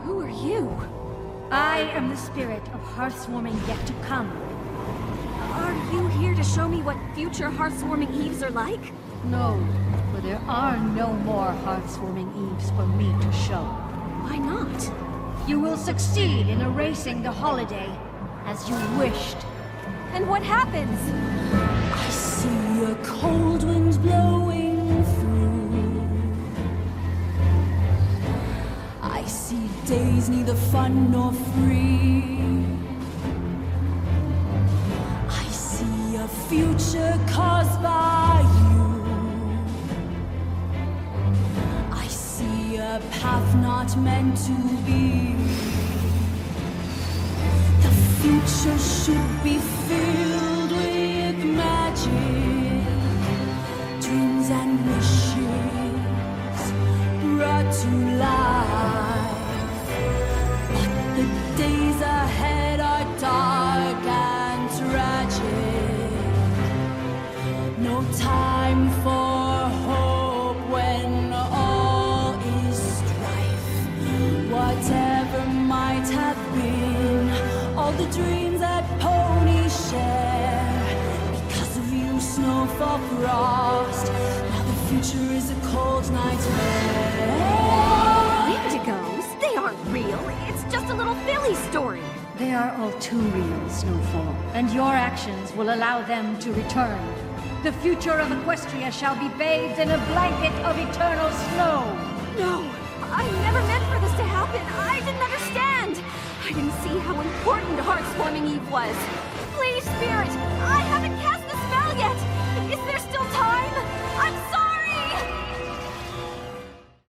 Who are you? I am the spirit of Hearthswarming yet to come. Are you here to show me what future Hearthswarming Eves are like? No, for there are no more Hearthswarming Eves for me to show. Why not? You will succeed in erasing the holiday, as you wished. And what happens? I see a cold wind blowing through. I see days neither fun nor free. I see a future caused by you. I see a path not meant to be. The future should be filled with magic, dreams and wishes brought to life. But the days ahead are dark and tragic. No time for hope when all is strife. Whatever might have been, all the dreams that ponies share. Because of you, snowfall, frost. Now the future is a cold nightmare. Wendigos? They aren't real. It's just a little Philly story. They are all too real, Snowfall, and your actions will allow them to return. The future of Equestria shall be bathed in a blanket of eternal snow. No, I never meant for this to happen. I didn't understand. I didn't see how important Hearthswarming Eve was. Please, Spirit, I haven't cast the spell yet. Is there still time? I'm sorry.